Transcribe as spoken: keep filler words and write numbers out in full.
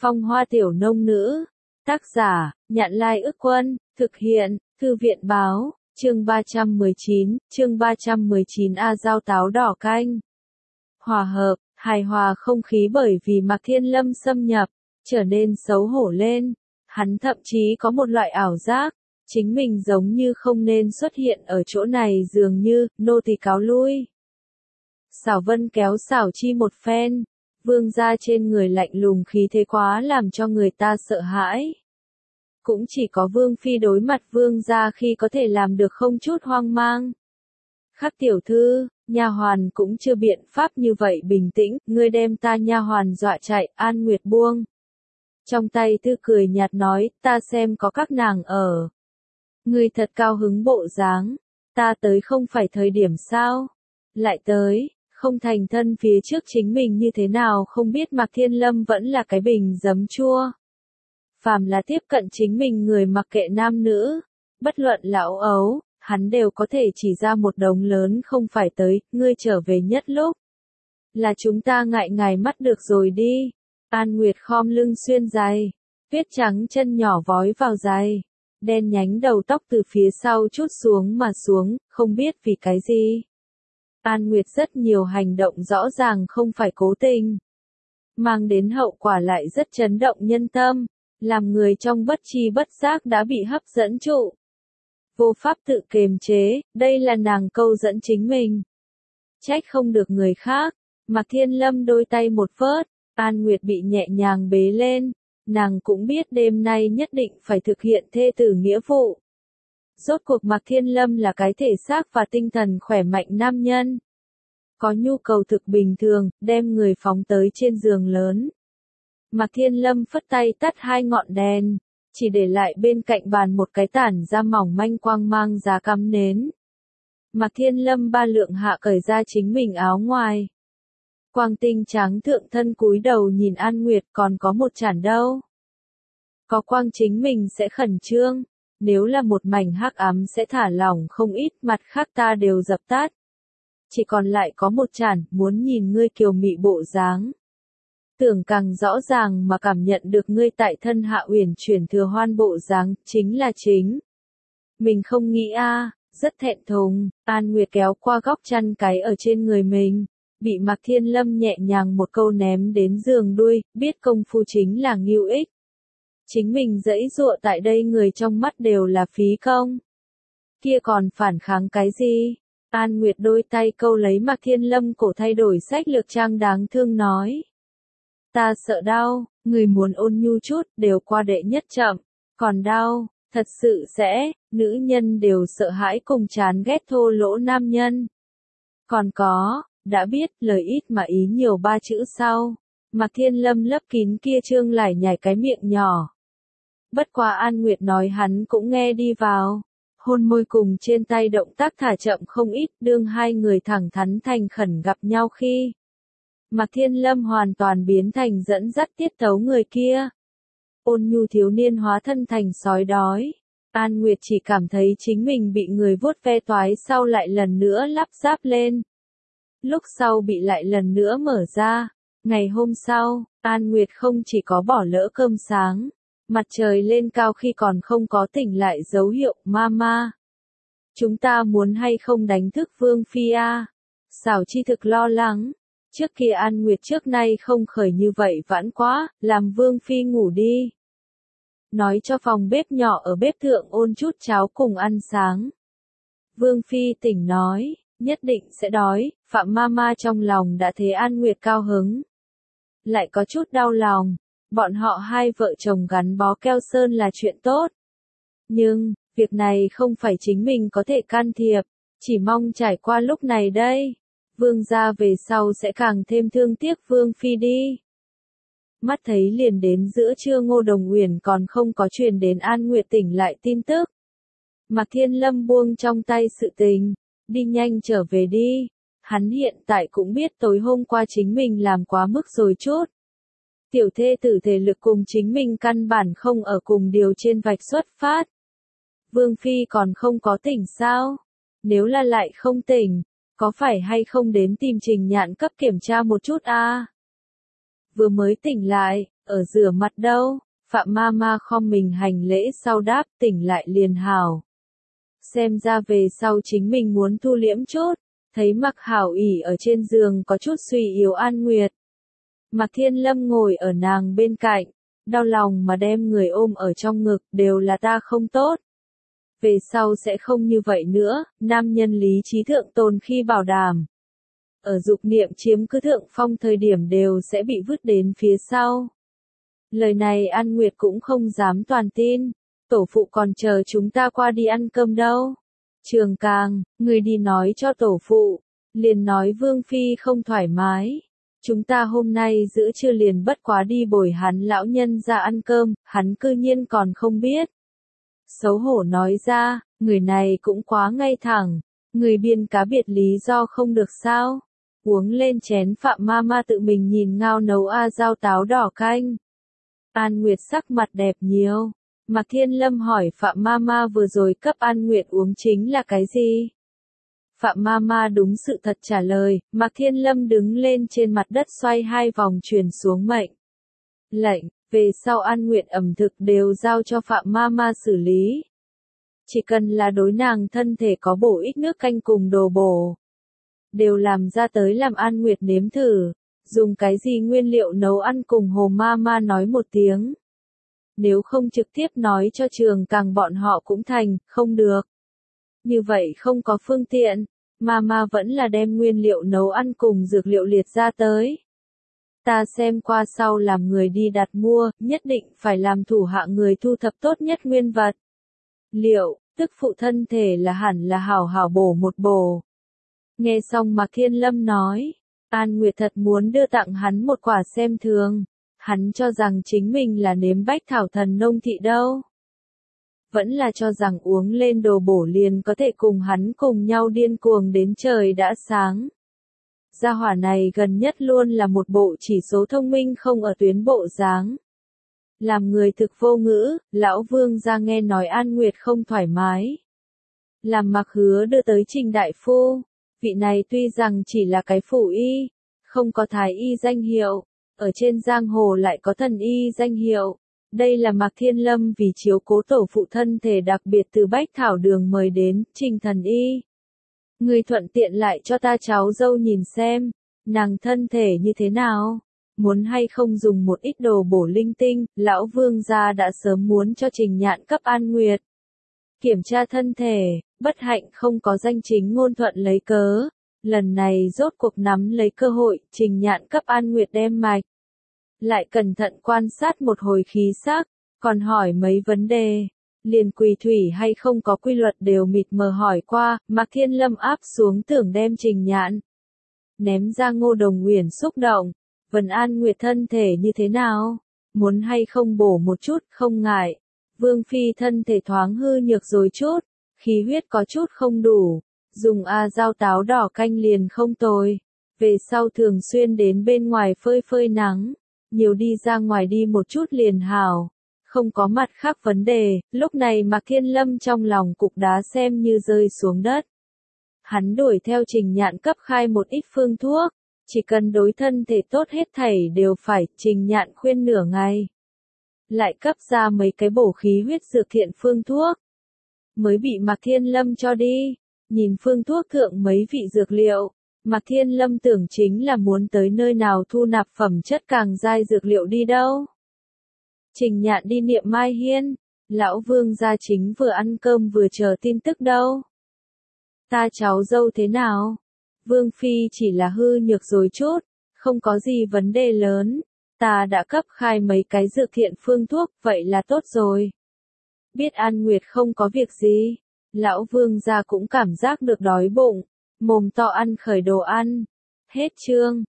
Phong hoa tiểu nông nữ. Tác giả, Nhạn Lai Ức Quân, thực hiện, Thư viện Báo, chương ba trăm mười chín, chương ba trăm mười chín A Dao táo đỏ canh. Hòa hợp, hài hòa không khí bởi vì Mạc Thiên Lâm xâm nhập, trở nên xấu hổ lên. Hắn thậm chí có một loại ảo giác, chính mình giống như không nên xuất hiện ở chỗ này dường như, nô tỳ cáo lui. Xảo Vân kéo Xảo Chi một phen, vương gia trên người lạnh lùng khí thế quá làm cho người ta sợ hãi. Cũng chỉ có vương phi đối mặt vương gia khi có thể làm được không chút hoang mang. Khắc tiểu thư, nha hoàn cũng chưa biện pháp như vậy bình tĩnh, ngươi đem ta nha hoàn dọa chạy, An Nguyệt buông. Trong tay thư cười nhạt nói, ta xem có các nàng ở. Ngươi thật cao hứng bộ dáng, ta tới không phải thời điểm sao? Lại tới, không thành thân phía trước chính mình như thế nào không biết Mạc Thiên Lâm vẫn là cái bình giấm chua. Phàm là tiếp cận chính mình người mặc kệ nam nữ, bất luận lão ấu, hắn đều có thể chỉ ra một đống lớn không phải tới, ngươi trở về nhất lúc. Là chúng ta ngại ngài mắt được rồi đi. An Nguyệt khom lưng xuyên giày, tuyết trắng chân nhỏ vói vào giày, đen nhánh đầu tóc từ phía sau chút xuống mà xuống, không biết vì cái gì. An Nguyệt rất nhiều hành động rõ ràng không phải cố tình, mang đến hậu quả lại rất chấn động nhân tâm, làm người trong bất tri bất giác đã bị hấp dẫn trụ. Vô pháp tự kiềm chế, đây là nàng câu dẫn chính mình. Trách không được người khác, Mạc Thiên Lâm đôi tay một phớt, An Nguyệt bị nhẹ nhàng bế lên, nàng cũng biết đêm nay nhất định phải thực hiện thê tử nghĩa vụ. Rốt cuộc Mạc Thiên Lâm là cái thể xác và tinh thần khỏe mạnh nam nhân. Có nhu cầu thực bình thường, đem người phóng tới trên giường lớn. Mạc Thiên Lâm phất tay tắt hai ngọn đèn, chỉ để lại bên cạnh bàn một cái tản ra mỏng manh quang mang giá cắm nến. Mạc Thiên Lâm ba lượng hạ cởi ra chính mình áo ngoài. Quang tinh trắng thượng thân cúi đầu nhìn An Nguyệt, còn có một chản đâu. Có quang chính mình sẽ khẩn trương, nếu là một mảnh hắc ám sẽ thả lỏng không ít, mặt khác ta đều dập tắt. Chỉ còn lại có một chản, muốn nhìn ngươi kiều mị bộ dáng. Tưởng càng rõ ràng mà cảm nhận được ngươi tại thân hạ uyển chuyển thừa hoan bộ dáng, chính là chính. Mình không nghĩ a, rất thẹn thùng. An Nguyệt kéo qua góc chăn cái ở trên người mình, bị Mạc Thiên Lâm nhẹ nhàng một câu ném đến giường đuôi, biết công phu chính là ngưu ích. Chính mình giãy giụa tại đây người trong mắt đều là phí công. Kia còn phản kháng cái gì? An Nguyệt đôi tay câu lấy Mạc Thiên Lâm cổ thay đổi sách lược trang đáng thương nói. Ta sợ đau, người muốn ôn nhu chút, đều qua đệ nhất chậm, còn đau, thật sự sẽ, nữ nhân đều sợ hãi cùng chán ghét thô lỗ nam nhân. Còn có, đã biết, lời ít mà ý nhiều ba chữ sau, Mạc Thiên Lâm lấp kín kia trương lải nhải cái miệng nhỏ. Bất quá An Nguyệt nói hắn cũng nghe đi vào, hôn môi cùng trên tay động tác thả chậm không ít, đương hai người thẳng thắn thành khẩn gặp nhau khi. Mạc Thiên Lâm hoàn toàn biến thành dẫn dắt tiết tấu người kia. Ôn nhu thiếu niên hóa thân thành sói đói. An Nguyệt chỉ cảm thấy chính mình bị người vuốt ve toái sau lại lần nữa lắp ráp lên. Lúc sau bị lại lần nữa mở ra. Ngày hôm sau, An Nguyệt không chỉ có bỏ lỡ cơm sáng. Mặt trời lên cao khi còn không có tỉnh lại dấu hiệu, mama. Chúng ta muốn hay không đánh thức Vương Phi a? Xảo Chi thực lo lắng. Trước kia An Nguyệt trước nay không khởi như vậy vãn quá, làm Vương Phi ngủ đi. Nói cho phòng bếp nhỏ ở bếp thượng ôn chút cháo cùng ăn sáng. Vương Phi tỉnh nói, nhất định sẽ đói, Phạm Mama trong lòng đã thấy An Nguyệt cao hứng. Lại có chút đau lòng, bọn họ hai vợ chồng gắn bó keo sơn là chuyện tốt. Nhưng, việc này không phải chính mình có thể can thiệp, chỉ mong trải qua lúc này đây. Vương gia về sau sẽ càng thêm thương tiếc Vương Phi đi. Mắt thấy liền đến giữa trưa Ngô Đồng Uyển còn không có truyền đến An Nguyệt tỉnh lại tin tức. Mạc Thiên Lâm buông trong tay sự tình, đi nhanh trở về đi. Hắn hiện tại cũng biết tối hôm qua chính mình làm quá mức rồi chút. Tiểu thê tử thể lực cùng chính mình căn bản không ở cùng điều trên vạch xuất phát. Vương Phi còn không có tỉnh sao? Nếu là lại không tỉnh, có phải hay không đến tìm Trình Nhạn cấp kiểm tra một chút a? À? Vừa mới tỉnh lại, Ở rửa mặt đâu? Phạm ma ma khom mình hành lễ sau đáp, tỉnh lại liền hào. Xem ra về sau chính mình muốn thu liễm chút, thấy Mạc Hảo ỉ ở trên giường có chút suy yếu An Nguyệt. Mạc Thiên Lâm ngồi ở nàng bên cạnh, đau lòng mà đem người ôm ở trong ngực, đều là ta không tốt. Về sau sẽ không như vậy nữa, nam nhân lý trí thượng tồn khi bảo đảm. Ở dục niệm chiếm cứ thượng phong thời điểm đều sẽ bị vứt đến phía sau. Lời này An Nguyệt cũng không dám toàn tin, tổ phụ còn chờ chúng ta qua đi ăn cơm đâu. Trường Càng, người đi nói cho tổ phụ, liền nói Vương Phi không thoải mái. Chúng ta hôm nay giữa trưa liền bất quá đi bồi hắn lão nhân ra ăn cơm, hắn cư nhiên còn không biết. Xấu hổ nói ra, người này cũng quá ngay thẳng, người biên cá biệt lý do không được sao. Uống lên chén Phạm ma ma tự mình nhìn ngao nấu a rau táo đỏ canh. An Nguyệt sắc mặt đẹp nhiều. Mạc Thiên Lâm hỏi Phạm ma ma vừa rồi cấp An Nguyệt uống chính là cái gì? Phạm ma ma đúng sự thật trả lời, Mạc Thiên Lâm đứng lên trên mặt đất xoay hai vòng truyền xuống mệnh lệnh, về sau An Nguyệt ẩm thực đều giao cho Phạm ma ma xử lý. Chỉ cần là đối nàng thân thể có bổ ích nước canh cùng đồ bổ, đều làm ra tới làm An Nguyệt nếm thử, dùng cái gì nguyên liệu nấu ăn cùng Hồ ma ma nói một tiếng. Nếu không trực tiếp nói cho Trường Càng bọn họ cũng thành, không được. Như vậy không có phương tiện, Mama vẫn là đem nguyên liệu nấu ăn cùng dược liệu liệt ra tới. Ta xem qua sau làm người đi đặt mua, nhất định phải làm thủ hạ người thu thập tốt nhất nguyên vật. Liệu, tức phụ thân thể là hẳn là hảo hảo bổ một bổ. Nghe xong Mạc Thiên Lâm nói, An Nguyệt thật muốn đưa tặng hắn một quả xem thường. Hắn cho rằng chính mình là nếm bách thảo thần nông thị đâu. Vẫn là cho rằng uống lên đồ bổ liền có thể cùng hắn cùng nhau điên cuồng đến trời đã sáng. Gia hỏa này gần nhất luôn là một bộ chỉ số thông minh không ở tuyến bộ dáng. Làm người thực vô ngữ, lão Vương ra nghe nói An Nguyệt không thoải mái. Làm Mặc Hứa đưa tới Trình đại phu. Vị này tuy rằng chỉ là cái phủ y, không có thái y danh hiệu. Ở trên giang hồ lại có thần y danh hiệu. Đây là Mạc Thiên Lâm vì chiếu cố tổ phụ thân thể đặc biệt từ Bách Thảo Đường mời đến, Trình thần y. Người thuận tiện lại cho ta cháu dâu nhìn xem, nàng thân thể như thế nào, muốn hay không dùng một ít đồ bổ linh tinh, lão Vương gia đã sớm muốn cho Trình Nhạn cấp An Nguyệt. Kiểm tra thân thể, bất hạnh không có danh chính ngôn thuận lấy cớ. Lần này rốt cuộc nắm lấy cơ hội, Trình Nhạn cấp An Nguyệt đem mạch. Lại cẩn thận quan sát một hồi khí sắc, còn hỏi mấy vấn đề. Liền quỳ thủy hay không có quy luật đều mịt mờ hỏi qua, Mạc Thiên Lâm áp xuống tưởng đem Trình Nhạn. Ném ra Ngô Đồng Uyển xúc động, Vân An Nguyệt thân thể như thế nào? Muốn hay không bổ một chút, không ngại. Vương Phi thân thể thoáng hư nhược rồi chút, khí huyết có chút không đủ. Dùng a rau táo đỏ canh liền không tồi. Về sau thường xuyên đến bên ngoài phơi phơi nắng. Nhiều đi ra ngoài đi một chút liền hảo. Không có mặt khác vấn đề, lúc này Mạc Thiên Lâm trong lòng cục đá xem như rơi xuống đất. Hắn đuổi theo Trình Nhạn cấp khai một ít phương thuốc. Chỉ cần đối thân thể tốt hết thảy đều phải, Trình Nhạn khuyên nửa ngày. Lại cấp ra mấy cái bổ khí huyết dược thiện phương thuốc. Mới bị Mạc Thiên Lâm cho đi. Nhìn phương thuốc thượng mấy vị dược liệu, Mạc Thiên Lâm tưởng chính là muốn tới nơi nào thu nạp phẩm chất càng dai dược liệu đi đâu. Trình Nhạn đi niệm Mai Hiên, lão Vương gia chính vừa ăn cơm vừa chờ tin tức đâu. Ta cháu dâu thế nào? Vương Phi chỉ là hư nhược rồi chút, không có gì vấn đề lớn. Ta đã cấp khai mấy cái dược thiện phương thuốc, vậy là tốt rồi. Biết An Nguyệt không có việc gì. Lão Vương gia cũng cảm giác được đói bụng, mồm to ăn khởi đồ ăn. Hết chương.